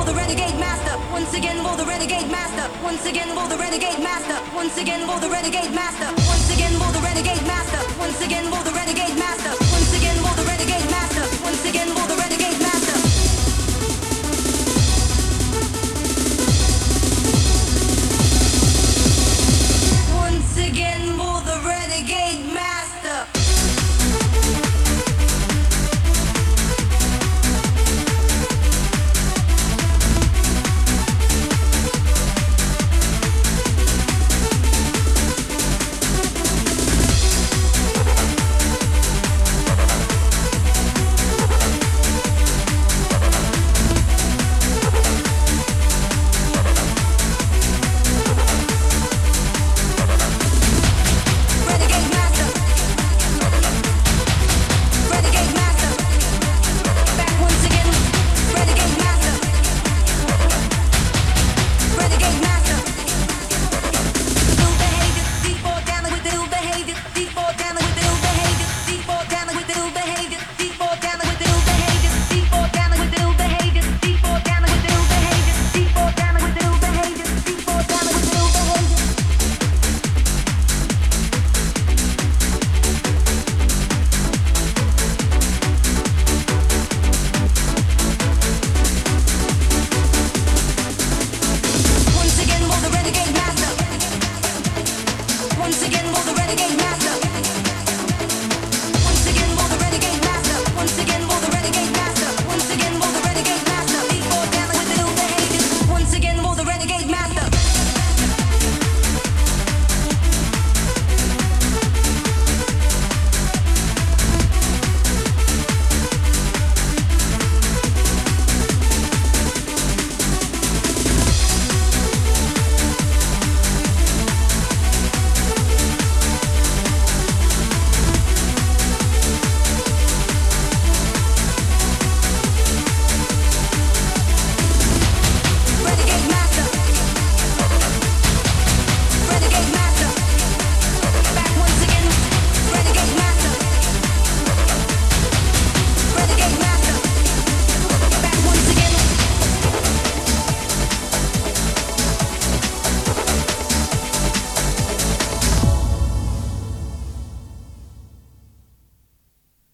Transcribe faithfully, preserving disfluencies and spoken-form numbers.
the renegade master. Once again for the renegade master. Once again for the renegade master. Once again for the renegade master. Once again for the renegade master. Once again for the renegade master. Once again